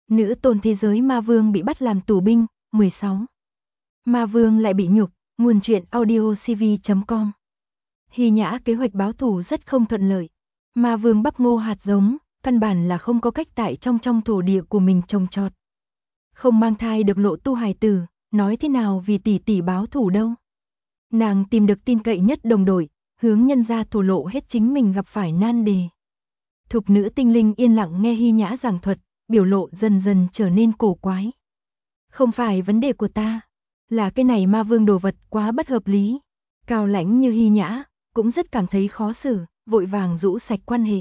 Nữ tôn thế giới ma vương bị bắt làm tù binh, 16. Ma vương lại bị nhục, nguồn truyện audiocv.com. Hy Nhã kế hoạch báo thù rất không thuận lợi. Ma vương bắp ngô hạt giống, căn bản là không có cách tại trong thổ địa của mình trồng trọt. Không mang thai được Lộ Tu hài tử, nói thế nào vì tỷ tỷ báo thù đâu. Nàng tìm được tin cậy nhất đồng đội, hướng nhân gia thổ lộ hết chính mình gặp phải nan đề. Thục nữ tinh linh yên lặng nghe Hy Nhã giảng thuật, biểu lộ dần dần trở nên cổ quái. Không phải vấn đề của ta, là cái này ma vương đồ vật quá bất hợp lý. Cao lãnh như Hy Nhã, cũng rất cảm thấy khó xử, vội vàng rũ sạch quan hệ.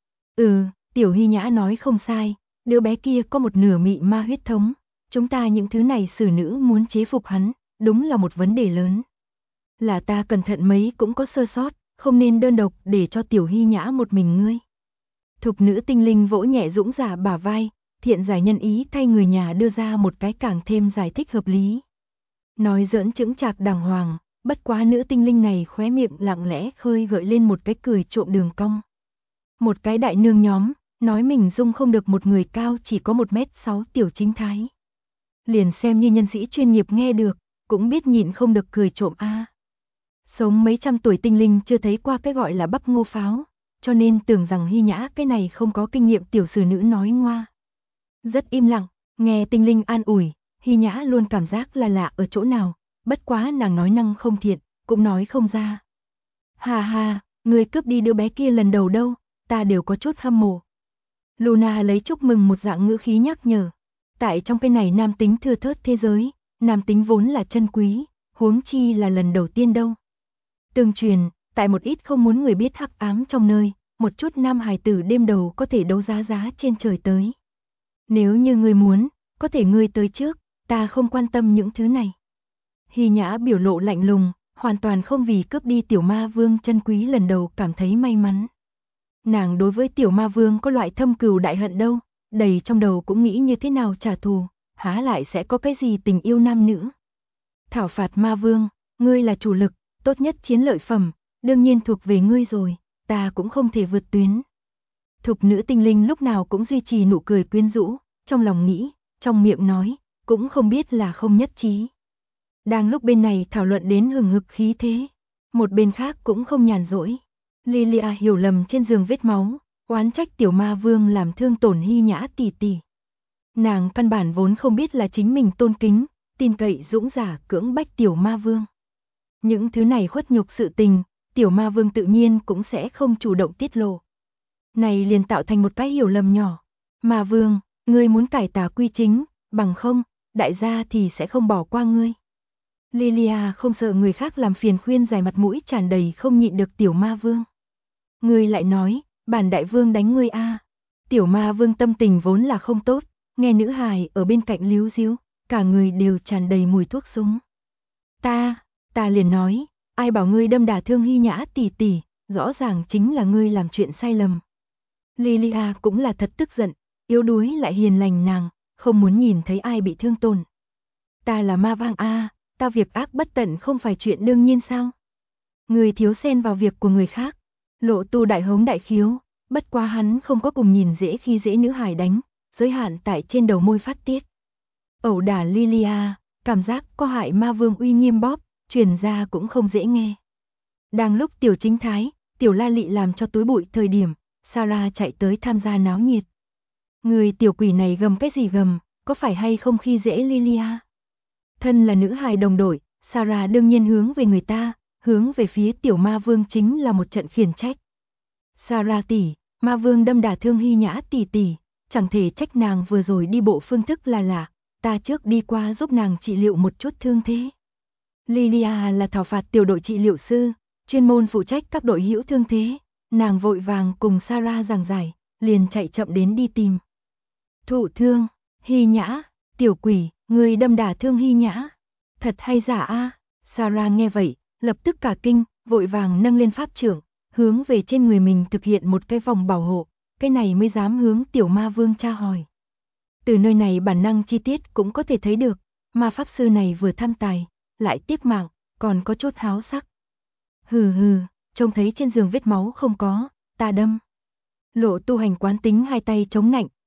Tiểu Hy Nhã nói không sai, đứa bé kia có một nửa mị ma huyết thống, chúng ta những thứ này xử nữ muốn chế phục hắn, đúng là một vấn đề lớn. Là ta cẩn thận mấy cũng có sơ sót, không nên đơn độc để cho tiểu Hy Nhã một mình ngươi. Thục nữ tinh linh vỗ nhẹ Dũng Giả bả vai, thiện giải nhân ý thay người nhà đưa ra một cái càng thêm giải thích hợp lý. Nói giỡn chững chạc đàng hoàng, bất quá nữ tinh linh này khóe miệng lặng lẽ khơi gợi lên một cái cười trộm đường cong. Một cái đại nương nhóm, nói mình dung không được một người cao chỉ có 1m6 tiểu chính thái. Liền xem như nhân sĩ chuyên nghiệp nghe được, cũng biết nhịn không được cười trộm a. Sống mấy trăm tuổi tinh linh chưa thấy qua cái gọi là bắp ngô pháo, cho nên tưởng rằng Hy Nhã cái này không có kinh nghiệm tiểu sử nữ nói ngoa. Rất im lặng, nghe tinh linh an ủi, Hy Nhã luôn cảm giác là lạ ở chỗ nào, bất quá nàng nói năng không thiện, cũng nói không ra. Hà hà, người cướp đi đứa bé kia lần đầu đâu, ta đều có chút hâm mộ. Luna lấy chúc mừng một dạng ngữ khí nhắc nhở. Tại trong cái này nam tính thưa thớt thế giới, nam tính vốn là chân quý, huống chi là lần đầu tiên đâu. Tương truyền, tại một ít không muốn người biết hắc ám trong nơi, một chút nam hài tử đêm đầu có thể đấu giá trên trời tới. Nếu như ngươi muốn, có thể ngươi tới trước, ta không quan tâm những thứ này. Hy Nhã biểu lộ lạnh lùng, hoàn toàn không vì cướp đi tiểu ma vương chân quý lần đầu cảm thấy may mắn. Nàng đối với tiểu ma vương có loại thâm cừu đại hận đâu, đầy trong đầu cũng nghĩ như thế nào trả thù, há lại sẽ có cái gì tình yêu nam nữ. Thảo phạt ma vương, ngươi là chủ lực, tốt nhất chiến lợi phẩm, đương nhiên thuộc về ngươi rồi, ta cũng không thể vượt tuyến. Thục nữ tinh linh lúc nào cũng duy trì nụ cười quyến rũ, trong lòng nghĩ, trong miệng nói, cũng không biết là không nhất trí. Đang lúc bên này thảo luận đến hừng hực khí thế, một bên khác cũng không nhàn rỗi. Lilia hiểu lầm trên giường vết máu, oán trách tiểu ma vương làm thương tổn Hy Nhã tỷ tỷ. Nàng căn bản vốn không biết là chính mình tôn kính, tin cậy Dũng Giả cưỡng bách tiểu ma vương. Những thứ này khuất nhục sự tình, tiểu ma vương tự nhiên cũng sẽ không chủ động tiết lộ. Này liền tạo thành một cái hiểu lầm nhỏ. Ma vương, ngươi muốn cải tà quy chính, bằng không, đại gia thì sẽ không bỏ qua ngươi. Lilia không sợ người khác làm phiền khuyên giải mặt mũi tràn đầy không nhịn được tiểu ma vương. Ngươi lại nói, bản đại vương đánh ngươi a. Tiểu ma vương tâm tình vốn là không tốt, nghe nữ hài ở bên cạnh líu díu, cả người đều tràn đầy mùi thuốc súng. Ta liền nói, ai bảo ngươi đâm đả thương Hy Nhã tỷ tỷ, rõ ràng chính là ngươi làm chuyện sai lầm. Lilia cũng là thật tức giận, yếu đuối lại hiền lành nàng, không muốn nhìn thấy ai bị thương tổn. Ta là ma vang a, ta việc ác bất tận không phải chuyện đương nhiên sao? Người thiếu xen vào việc của người khác. Lộ Tu đại hống đại khiếu, bất quá hắn không có cùng nhìn dễ khi dễ nữ hài đánh, giới hạn tại trên đầu môi phát tiết. Ẩu đả Lilia, cảm giác có hại ma vương uy nghiêm bóp, truyền ra cũng không dễ nghe. Đang lúc tiểu chính thái, tiểu la lị làm cho túi bụi thời điểm, Sarah chạy tới tham gia náo nhiệt. Người tiểu quỷ này gầm cái gì gầm, có phải hay không khi dễ Lilia? Thân là nữ hài đồng đội, Sarah đương nhiên hướng về người ta, hướng về phía tiểu ma vương chính là một trận khiển trách. Sarah tỷ, ma vương đâm đả thương Hy Nhã tỷ tỷ, chẳng thể trách nàng vừa rồi đi bộ phương thức là lạ, ta trước đi qua giúp nàng trị liệu một chút thương thế. Lilia là thảo phạt tiểu đội trị liệu sư, chuyên môn phụ trách các đội hữu thương thế, nàng vội vàng cùng Sarah giảng giải, liền chạy chậm đến đi tìm. Thụ thương, Hy Nhã, tiểu quỷ, người đâm đả thương Hy Nhã. Thật hay giả a? Sarah nghe vậy, lập tức cả kinh, vội vàng nâng lên pháp trưởng, hướng về trên người mình thực hiện một cái vòng bảo hộ, cái này mới dám hướng tiểu ma vương tra hỏi. Từ nơi này bản năng chi tiết cũng có thể thấy được, ma pháp sư này vừa tham tài, lại tiếc mạng, còn có chút háo sắc. Hừ, trông thấy trên giường vết máu không có, ta đâm. Lộ Tu hành quán tính hai tay chống nạnh,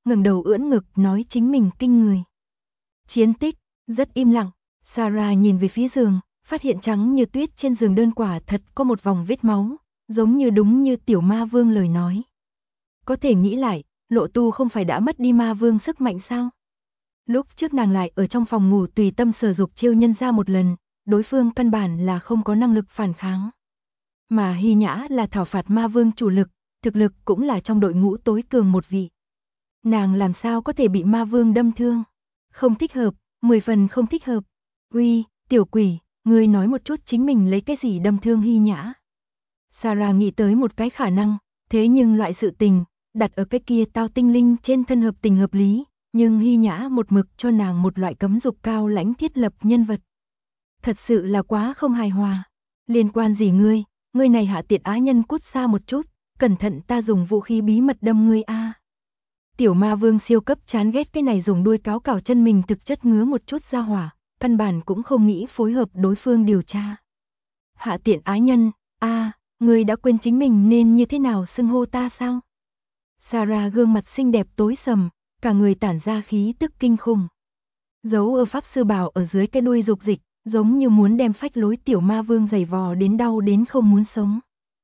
ngẩng đầu ưỡn ngực nói chính mình kinh người. Chiến tích, rất im lặng, Sarah nhìn về phía giường, phát hiện trắng như tuyết trên giường đơn quả thật có một vòng vết máu, giống như đúng như tiểu ma vương lời nói. Có thể nghĩ lại, Lộ Tu không phải đã mất đi ma vương sức mạnh sao? Lúc trước nàng lại ở trong phòng ngủ tùy tâm sở dục trêu nhân ra một lần, đối phương căn bản là không có năng lực phản kháng. Mà Hy Nhã là thảo phạt ma vương chủ lực, thực lực cũng là trong đội ngũ tối cường một vị. Nàng làm sao có thể bị ma vương đâm thương? Không thích hợp, 10 phần không thích hợp. Uy, tiểu quỷ, ngươi nói một chút chính mình lấy cái gì đâm thương Hy Nhã? Sarah nghĩ tới một cái khả năng, thế nhưng loại sự tình, đặt ở cái kia tao tinh linh trên thân hợp tình hợp lý, nhưng Hy Nhã một mực cho nàng một loại cấm dục cao lãnh thiết lập nhân vật. Thật sự là quá không hài hòa. Liên quan gì ngươi này hạ tiện á nhân cút xa một chút, cẩn thận ta dùng vũ khí bí mật đâm ngươi a. Tiểu ma vương siêu cấp chán ghét cái này dùng đuôi cáo cào chân mình thực chất ngứa một chút ra hỏa, căn bản cũng không nghĩ phối hợp đối phương điều tra. Hạ tiện ái nhân, ngươi đã quên chính mình nên như thế nào xưng hô ta sao? Sarah gương mặt xinh đẹp tối sầm, cả người tản ra khí tức kinh khủng. Giấu ở pháp sư bảo ở dưới cái đuôi dục dịch, giống như muốn đem phách lối tiểu ma vương giày vò đến đau đến không muốn sống.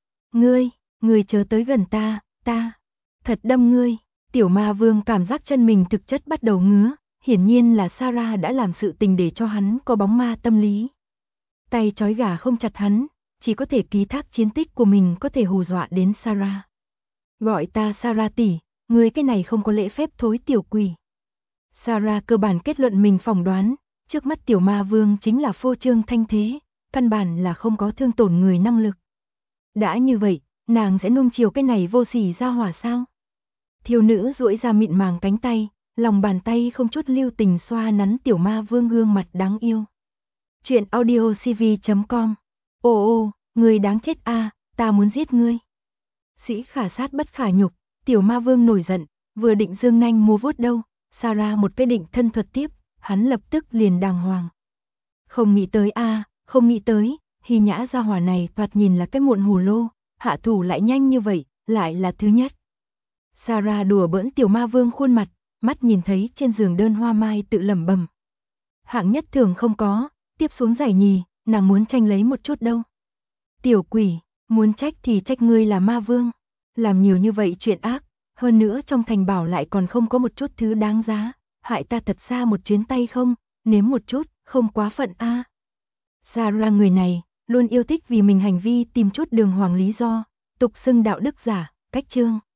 Ngươi chớ tới gần ta, thật đâm ngươi. Tiểu ma vương cảm giác chân mình thực chất bắt đầu ngứa, hiển nhiên là Sarah đã làm sự tình để cho hắn có bóng ma tâm lý. Tay trói gà không chặt hắn, chỉ có thể ký thác chiến tích của mình có thể hù dọa đến Sarah. Gọi ta Sarah tỷ, ngươi cái này không có lễ phép thối tiểu quỷ. Sarah cơ bản kết luận mình phỏng đoán, trước mắt tiểu ma vương chính là phô trương thanh thế, căn bản là không có thương tổn người năng lực. Đã như vậy, nàng sẽ nuông chiều cái này vô sỉ ra hỏa sao? Thiêu nữ duỗi ra mịn màng cánh tay, lòng bàn tay không chút lưu tình xoa nắn tiểu ma vương gương mặt đáng yêu. Chuyện audiocv.com. Ô, ngươi đáng chết a, ta muốn giết ngươi. Sĩ khả sát bất khả nhục, tiểu ma vương nổi giận, vừa định giương nanh múa vuốt đâu, Sarah một cái định thân thuật tiếp, hắn lập tức liền đàng hoàng. Không nghĩ tới, Hy Nhã gia hỏa này thoạt nhìn là cái muộn hồ lô, hạ thủ lại nhanh như vậy, lại là thứ nhất. Sarah đùa bỡn tiểu ma vương khuôn mặt, mắt nhìn thấy trên giường đơn hoa mai tự lẩm bẩm. Hạng nhất thường không có, tiếp xuống giải nhì, nàng muốn tranh lấy một chút đâu. Tiểu quỷ, muốn trách thì trách ngươi là ma vương, làm nhiều như vậy chuyện ác, hơn nữa trong thành bảo lại còn không có một chút thứ đáng giá, hại ta thật xa một chuyến tay không, nếm một chút, không quá phận a. Sarah người này, luôn yêu thích vì mình hành vi tìm chút đường hoàng lý do, tục xưng đạo đức giả, cách chương.